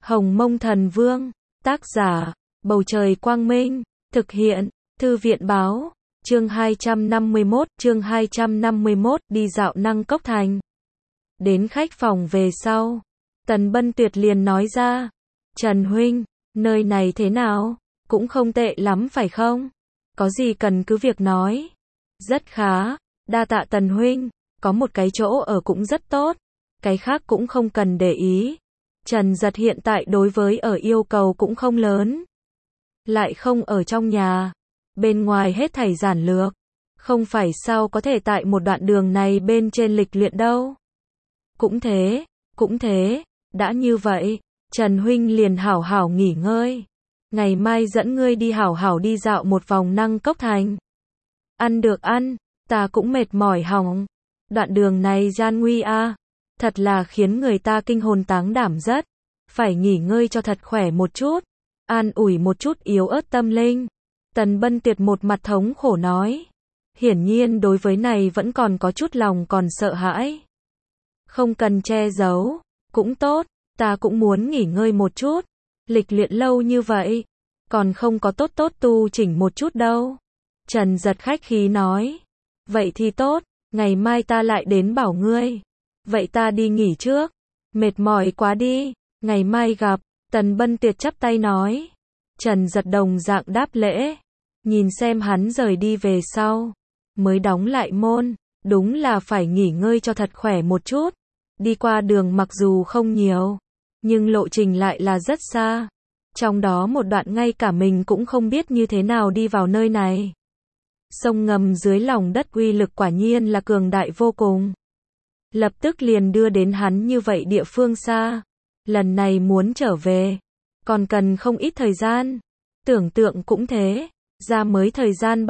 Hồng Mông Thần Vương, tác giả, Bầu Trời Quang Minh, thực hiện, Thư viện Báo, chương 251, đi dạo Năng Cốc Thành. Đến khách phòng về sau, Tần Bân Tuyệt liền nói ra, Trần Huynh, nơi này thế nào, cũng không tệ lắm phải không? Có gì cần cứ việc nói. Rất khá, đa tạ Tần Huynh, có một cái chỗ ở cũng rất tốt, cái khác cũng không cần để ý. Trần Giật hiện tại đối với ở yêu cầu cũng không lớn. Lại không ở trong nhà, bên ngoài hết thảy giản lược, không phải sao có thể tại một đoạn đường này bên trên lịch luyện đâu. Cũng thế, đã như vậy, Trần Huynh liền hảo hảo nghỉ ngơi. Ngày mai dẫn ngươi đi hảo hảo đi dạo một vòng Năng Cốc Thành. Ăn được ăn, ta cũng mệt mỏi hỏng. Đoạn đường này gian nguy a, thật là khiến người ta kinh hồn táng đảm rất. Phải nghỉ ngơi cho thật khỏe một chút, an ủi một chút yếu ớt tâm linh. Tần Bân Tuyệt một mặt thống khổ nói. Hiển nhiên đối với này vẫn còn có chút lòng còn sợ hãi. Không cần che giấu, cũng tốt, ta cũng muốn nghỉ ngơi một chút. Lịch luyện lâu như vậy, còn không có tốt tu chỉnh một chút đâu. Trần Giật khách khí nói. Vậy thì tốt, ngày mai ta lại đến bảo ngươi. Vậy ta đi nghỉ trước, mệt mỏi quá đi, ngày mai gặp. Tần Bân Tuyệt chắp tay nói. Trần Giật đồng dạng đáp lễ, nhìn xem hắn rời đi về sau, mới đóng lại môn. Đúng là phải nghỉ ngơi cho thật khỏe một chút. Đi qua đường mặc dù không nhiều, nhưng lộ trình lại là rất xa. Trong đó một đoạn ngay cả mình cũng không biết như thế nào đi vào nơi này. Sông ngầm dưới lòng đất uy lực quả nhiên là cường đại vô cùng. Lập tức liền đưa đến hắn như vậy địa phương xa. Lần này muốn trở về, còn cần không ít thời gian. Tưởng tượng cũng thế, ra mới thời gian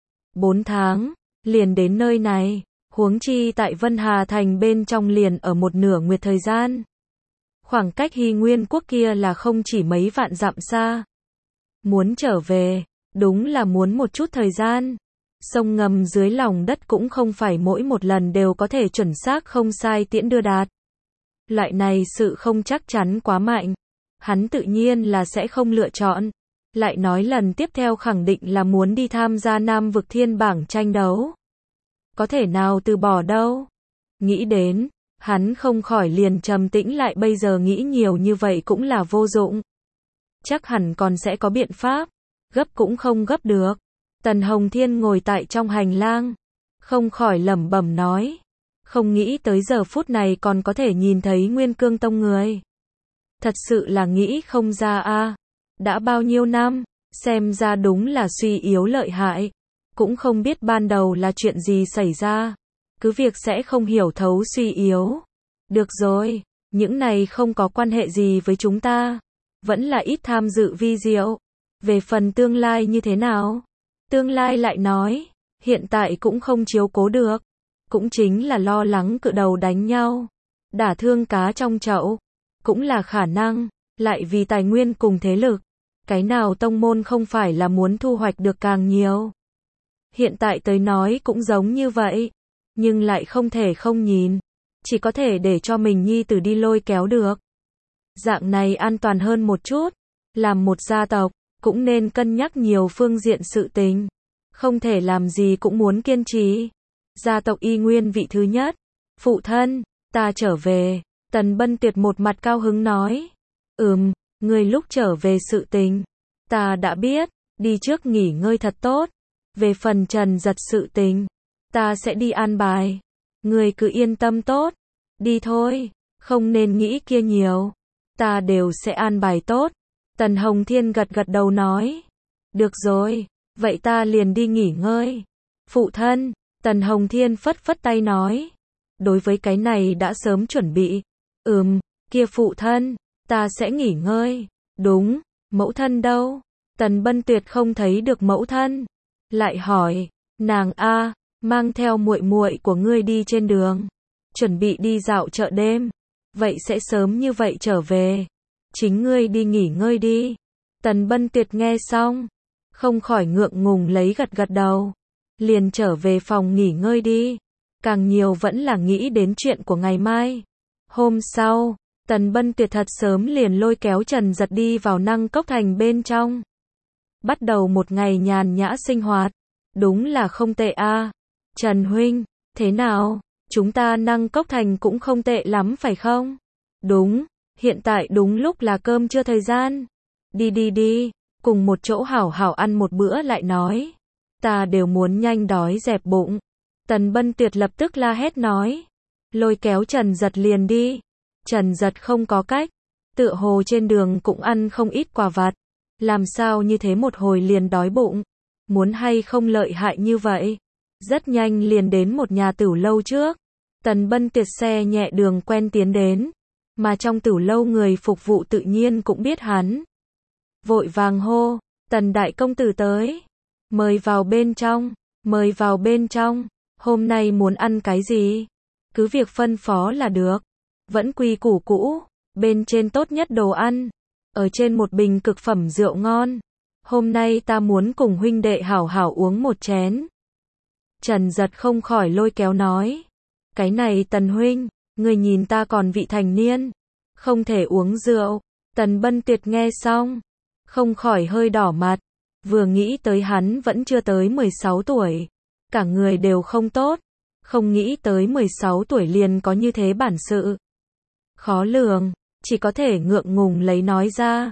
3-4 tháng, liền đến nơi này. Huống chi tại Vân Hà Thành bên trong liền ở một nửa nguyệt thời gian. Khoảng cách Hy Nguyên quốc kia là không chỉ mấy vạn dặm xa. Muốn trở về, đúng là muốn một chút thời gian. Sông ngầm dưới lòng đất cũng không phải mỗi một lần đều có thể chuẩn xác không sai tiễn đưa đạt. Loại này sự không chắc chắn quá mạnh, hắn tự nhiên là sẽ không lựa chọn. Lại nói lần tiếp theo khẳng định là muốn đi tham gia Nam Vực Thiên bảng tranh đấu. Có thể nào từ bỏ đâu. Nghĩ đến, hắn không khỏi liền trầm tĩnh lại, bây giờ nghĩ nhiều như vậy cũng là vô dụng. Chắc hẳn còn sẽ có biện pháp, gấp cũng không gấp được. Tần Hồng Thiên ngồi tại trong hành lang, không khỏi lẩm bẩm nói. Không nghĩ tới giờ phút này còn có thể nhìn thấy Nguyên Cương Tông người. Thật sự là nghĩ không ra a. Đã bao nhiêu năm, xem ra đúng là suy yếu lợi hại. Cũng không biết ban đầu là chuyện gì xảy ra. Cứ việc sẽ không hiểu thấu suy yếu. Được rồi, những này không có quan hệ gì với chúng ta. Vẫn là ít tham dự vi diệu. Về phần tương lai như thế nào? Tương lai lại nói, hiện tại cũng không chiếu cố được. Cũng chính là lo lắng cự đầu đánh nhau, đả thương cá trong chậu. Cũng là khả năng, lại vì tài nguyên cùng thế lực. Cái nào tông môn không phải là muốn thu hoạch được càng nhiều. Hiện tại tới nói cũng giống như vậy, nhưng lại không thể không nhìn. Chỉ có thể để cho mình nhi tử đi lôi kéo được. Dạng này an toàn hơn một chút. Làm một gia tộc, cũng nên cân nhắc nhiều phương diện sự tình. Không thể làm gì cũng muốn kiên trì. Gia tộc y nguyên vị thứ nhất. Phụ thân, ta trở về. Tần Bân Tuyệt một mặt cao hứng nói. Người lúc trở về sự tình, ta đã biết, đi trước nghỉ ngơi thật tốt. Về phần Trần Giật sự tình, ta sẽ đi an bài. Người cứ yên tâm tốt. Đi thôi, không nên nghĩ kia nhiều. Ta đều sẽ an bài tốt. Tần Hồng Thiên gật gật đầu nói. Được rồi, vậy ta liền đi nghỉ ngơi. Phụ thân, Tần Hồng Thiên phất phất tay nói. Đối với cái này đã sớm chuẩn bị. Kia phụ thân, ta sẽ nghỉ ngơi. Đúng, mẫu thân đâu? Tần Bân Tuyệt không thấy được mẫu thân. Lại hỏi, nàng a, mang theo muội muội của ngươi đi trên đường. Chuẩn bị đi dạo chợ đêm. Vậy sẽ sớm như vậy trở về. Chính ngươi đi nghỉ ngơi đi. Tần Bân Tuyệt nghe xong, không khỏi ngượng ngùng lấy gật gật đầu. Liền trở về phòng nghỉ ngơi đi. Càng nhiều vẫn là nghĩ đến chuyện của ngày mai. Hôm sau, Tần Bân Tuyệt thật sớm liền lôi kéo Trần Giật đi vào Năng Cốc Thành bên trong. Bắt đầu một ngày nhàn nhã sinh hoạt. Đúng là không tệ a. Trần huynh, thế nào? Chúng ta Năng Cốc Thành cũng không tệ lắm phải không? Đúng, hiện tại đúng lúc là cơm trưa thời gian. Đi đi đi, cùng một chỗ hảo hảo ăn một bữa lại nói. Ta đều muốn nhanh đói dẹp bụng. Tần Bân Tuyệt lập tức la hét nói. Lôi kéo Trần Giật liền đi. Trần Giật không có cách. Tựa hồ trên đường cũng ăn không ít quà vặt. Làm sao như thế một hồi liền đói bụng. Muốn hay không lợi hại như vậy. Rất nhanh liền đến một nhà tửu lâu trước. Tần Bân Tuyệt xe nhẹ đường quen tiến đến. Mà trong tửu lâu người phục vụ tự nhiên cũng biết hắn. Vội vàng hô. Tần đại công tử tới. Mời vào bên trong. Mời vào bên trong. Hôm nay muốn ăn cái gì? Cứ việc phân phó là được. Vẫn quy củ cũ. Bên trên tốt nhất đồ ăn. Ở trên một bình cực phẩm rượu ngon. Hôm nay ta muốn cùng huynh đệ hảo hảo uống một chén. Trần Giật không khỏi lôi kéo nói. Cái này Tần huynh, người nhìn ta còn vị thành niên. Không thể uống rượu. Tần Bân Tuyệt nghe xong. Không khỏi hơi đỏ mặt. Vừa nghĩ tới hắn vẫn chưa tới 16 tuổi. Cả người đều không tốt. Không nghĩ tới 16 tuổi liền có như thế bản sự. Khó lường. Chỉ có thể ngượng ngùng lấy nói ra.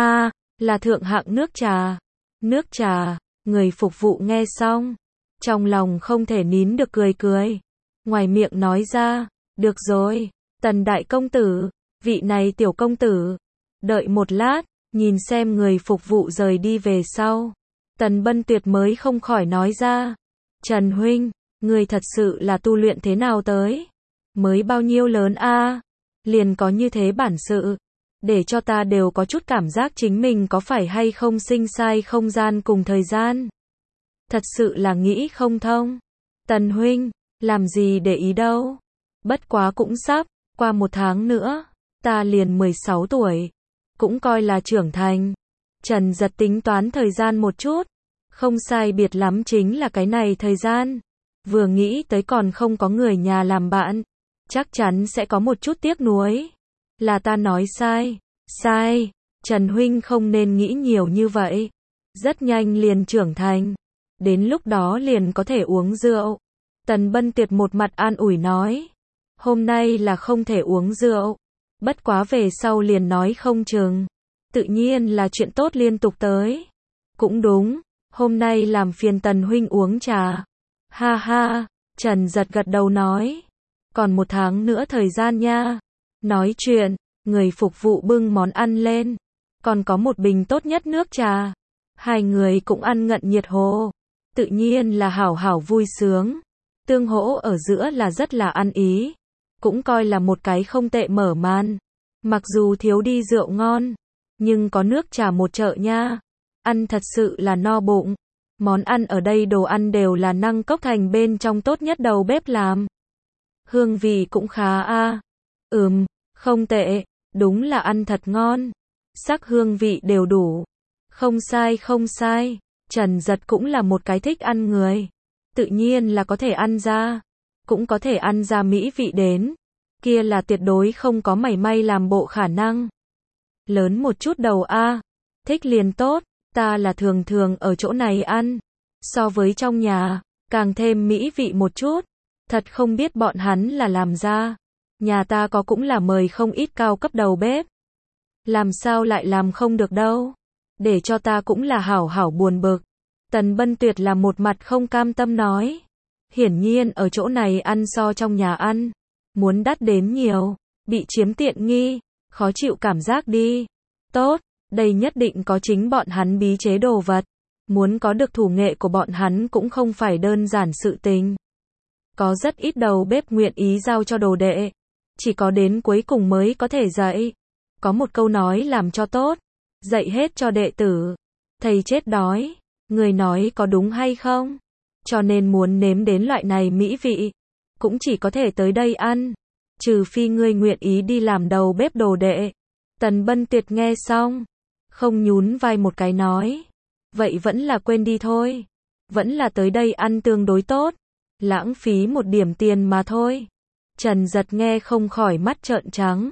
Là thượng hạng nước trà. Nước trà. Người phục vụ nghe xong. Trong lòng không thể nín được cười cười. Ngoài miệng nói ra. Được rồi. Tần đại công tử. Vị này tiểu công tử. Đợi một lát. Nhìn xem người phục vụ rời đi về sau. Tần Bân Tuyệt mới không khỏi nói ra. Trần huynh. Người thật sự là tu luyện thế nào tới? Mới bao nhiêu lớn a? Liền có như thế bản sự. Để cho ta đều có chút cảm giác chính mình có phải hay không sinh sai không gian cùng thời gian. Thật sự là nghĩ không thông. Tần huynh, làm gì để ý đâu. Bất quá cũng sắp, qua một tháng nữa, ta liền 16 tuổi. Cũng coi là trưởng thành. Trần Giật tính toán thời gian một chút. Không sai biệt lắm chính là cái này thời gian. Vừa nghĩ tới còn không có người nhà làm bạn. Chắc chắn sẽ có một chút tiếc nuối. Là ta nói sai. Sai. Trần huynh không nên nghĩ nhiều như vậy. Rất nhanh liền trưởng thành. Đến lúc đó liền có thể uống rượu. Tần Bân Tuyệt một mặt an ủi nói. Hôm nay là không thể uống rượu. Bất quá về sau liền nói không chừng. Tự nhiên là chuyện tốt liên tục tới. Cũng đúng. Hôm nay làm phiền Tần huynh uống trà. Ha ha. Trần Giật gật đầu nói. Còn một tháng nữa thời gian nha. Nói chuyện. Người phục vụ bưng món ăn lên. Còn có một bình tốt nhất nước trà. Hai người cũng ăn ngận nhiệt hồ. Tự nhiên là hảo hảo vui sướng. Tương hỗ ở giữa là rất là ăn ý. Cũng coi là một cái không tệ mở màn. Mặc dù thiếu đi rượu ngon. Nhưng có nước trà một chợ nha. Ăn thật sự là no bụng. Món ăn ở đây đồ ăn đều là Năng Cốc Thành bên trong tốt nhất đầu bếp làm. Hương vị cũng khá a. Không tệ. Đúng là ăn thật ngon. Sắc hương vị đều đủ. Không sai không sai. Trần Giật cũng là một cái thích ăn người. Tự nhiên là có thể ăn ra. Cũng có thể ăn ra mỹ vị đến. Kia là tuyệt đối không có mảy may làm bộ khả năng. Lớn một chút đầu a. Thích liền tốt. Ta là thường thường ở chỗ này ăn. So với trong nhà. Càng thêm mỹ vị một chút. Thật không biết bọn hắn là làm ra. Nhà ta có cũng là mời không ít cao cấp đầu bếp. Làm sao lại làm không được đâu. Để cho ta cũng là hảo hảo buồn bực. Tần Bân Tuyệt là một mặt không cam tâm nói. Hiển nhiên ở chỗ này ăn so trong nhà ăn. Muốn đắt đến nhiều. Bị chiếm tiện nghi. Khó chịu cảm giác đi. Tốt. Đây nhất định có chính bọn hắn bí chế đồ vật. Muốn có được thủ nghệ của bọn hắn cũng không phải đơn giản sự tình. Có rất ít đầu bếp nguyện ý giao cho đồ đệ. Chỉ có đến cuối cùng mới có thể dạy. Có một câu nói làm cho tốt. Dạy hết cho đệ tử. Thầy chết đói. Người nói có đúng hay không? Cho nên muốn nếm đến loại này mỹ vị. Cũng chỉ có thể tới đây ăn. Trừ phi ngươi nguyện ý đi làm đầu bếp đồ đệ. Tần Bân Tuyệt nghe xong. Không nhún vai một cái nói. Vậy vẫn là quên đi thôi. Vẫn là tới đây ăn tương đối tốt. Lãng phí một điểm tiền mà thôi. Trần Giật nghe không khỏi mắt trợn trắng.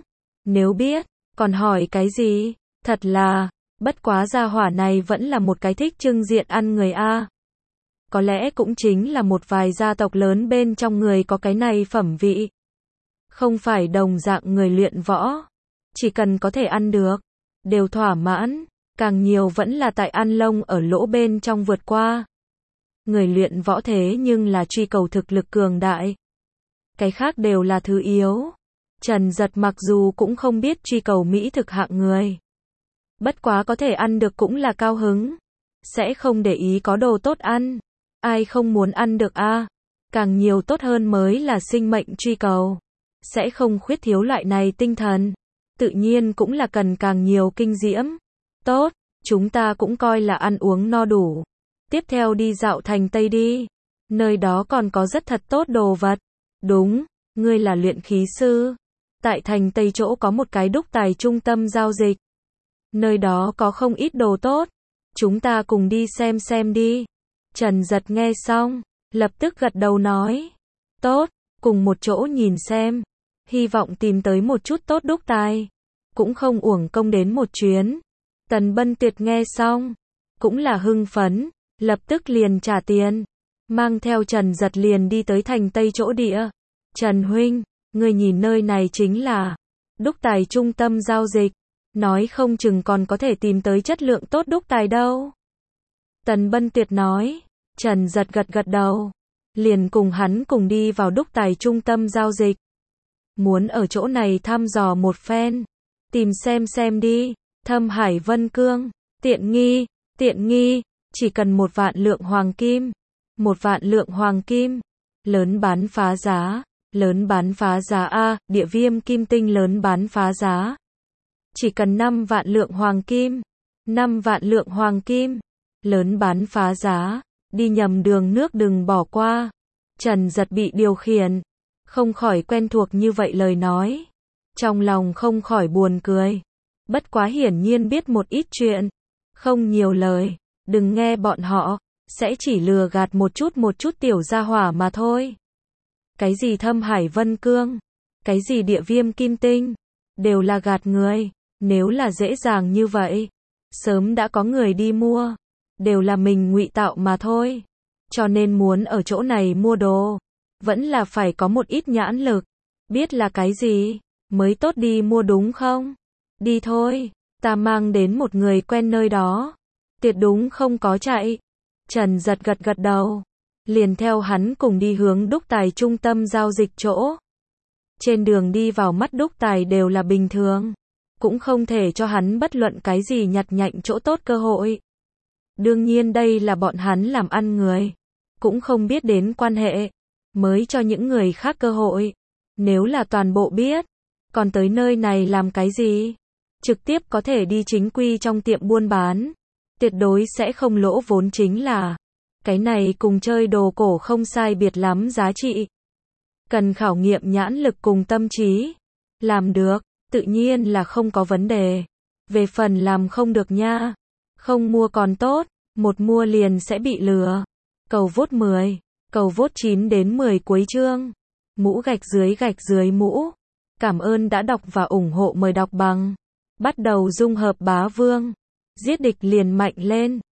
Nếu biết, còn hỏi cái gì? Thật là, bất quá gia hỏa này vẫn là một cái thích trưng diện ăn người a. Có lẽ cũng chính là một vài gia tộc lớn bên trong người có cái này phẩm vị. Không phải đồng dạng người luyện võ. Chỉ cần có thể ăn được, đều thỏa mãn, càng nhiều vẫn là tại ăn lông ở lỗ bên trong vượt qua. Người luyện võ thế nhưng là truy cầu thực lực cường đại. Cái khác đều là thứ yếu. Trần Giật mặc dù cũng không biết truy cầu mỹ thực hạng người. Bất quá có thể ăn được cũng là cao hứng. Sẽ không để ý có đồ tốt ăn. Ai không muốn ăn được a? Càng nhiều tốt hơn mới là sinh mệnh truy cầu. Sẽ không khuyết thiếu loại này tinh thần. Tự nhiên cũng là cần càng nhiều kinh diễm. Tốt, chúng ta cũng coi là ăn uống no đủ. Tiếp theo đi dạo thành Tây đi. Nơi đó còn có rất thật tốt đồ vật. Đúng, ngươi là luyện khí sư. Tại thành Tây chỗ có một cái đúc tài trung tâm giao dịch. Nơi đó có không ít đồ tốt. Chúng ta cùng đi xem đi. Trần Giật nghe xong, lập tức gật đầu nói. Tốt, cùng một chỗ nhìn xem. Hy vọng tìm tới một chút tốt đúc tài. Cũng không uổng công đến một chuyến. Tần Bân Tuyệt nghe xong, cũng là hưng phấn, lập tức liền trả tiền. Mang theo Trần Giật liền đi tới thành Tây chỗ địa. Trần huynh, người nhìn nơi này chính là đúc tài trung tâm giao dịch. Nói không chừng còn có thể tìm tới chất lượng tốt đúc tài đâu. Tần Bân Tuyệt nói. Trần Giật gật đầu. Liền cùng hắn cùng đi vào đúc tài trung tâm giao dịch. Muốn ở chỗ này thăm dò một phen. Tìm xem đi. Thâm Hải Vân Cương. Tiện nghi. Chỉ cần 1 vạn lượng hoàng kim. 1 vạn lượng hoàng kim. Lớn bán phá giá a, địa viêm kim tinh lớn bán phá giá. Chỉ cần 5 vạn lượng hoàng kim. 5 vạn lượng hoàng kim. Lớn bán phá giá. Đi nhầm đường nước đừng bỏ qua. Trần Giật bị điều khiển. Không khỏi quen thuộc như vậy lời nói. Trong lòng không khỏi buồn cười. Bất quá hiển nhiên biết một ít chuyện. Không nhiều lời. Đừng nghe bọn họ. Sẽ chỉ lừa gạt một chút tiểu gia hỏa mà thôi. Cái gì Thâm Hải Vân Cương. Cái gì địa viêm kim tinh. Đều là gạt người. Nếu là dễ dàng như vậy. Sớm đã có người đi mua. Đều là mình ngụy tạo mà thôi. Cho nên muốn ở chỗ này mua đồ. Vẫn là phải có một ít nhãn lực. Biết là cái gì. Mới tốt đi mua đúng không? Đi thôi. Ta mang đến một người quen nơi đó. Tuyệt đúng không có chạy. Trần Giật gật đầu. Liền theo hắn cùng đi hướng đúc tài trung tâm giao dịch chỗ. Trên đường đi vào mắt đúc tài đều là bình thường. Cũng không thể cho hắn bất luận cái gì nhặt nhạnh chỗ tốt cơ hội. Đương nhiên đây là bọn hắn làm ăn người. Cũng không biết đến quan hệ. Mới cho những người khác cơ hội. Nếu là toàn bộ biết. Còn tới nơi này làm cái gì? Trực tiếp có thể đi chính quy trong tiệm buôn bán. Tuyệt đối sẽ không lỗ vốn chính là. Cái này cùng chơi đồ cổ không sai biệt lắm giá trị. Cần khảo nghiệm nhãn lực cùng tâm trí. Làm được, tự nhiên là không có vấn đề. Về phần làm không được nha. Không mua còn tốt, một mua liền sẽ bị lừa. Cầu vote 10, cầu vote 9 đến 10 cuối chương. Mũ gạch dưới mũ. Cảm ơn đã đọc và ủng hộ, mời đọc bằng. Bắt đầu dung hợp bá vương. Giết địch liền mạnh lên.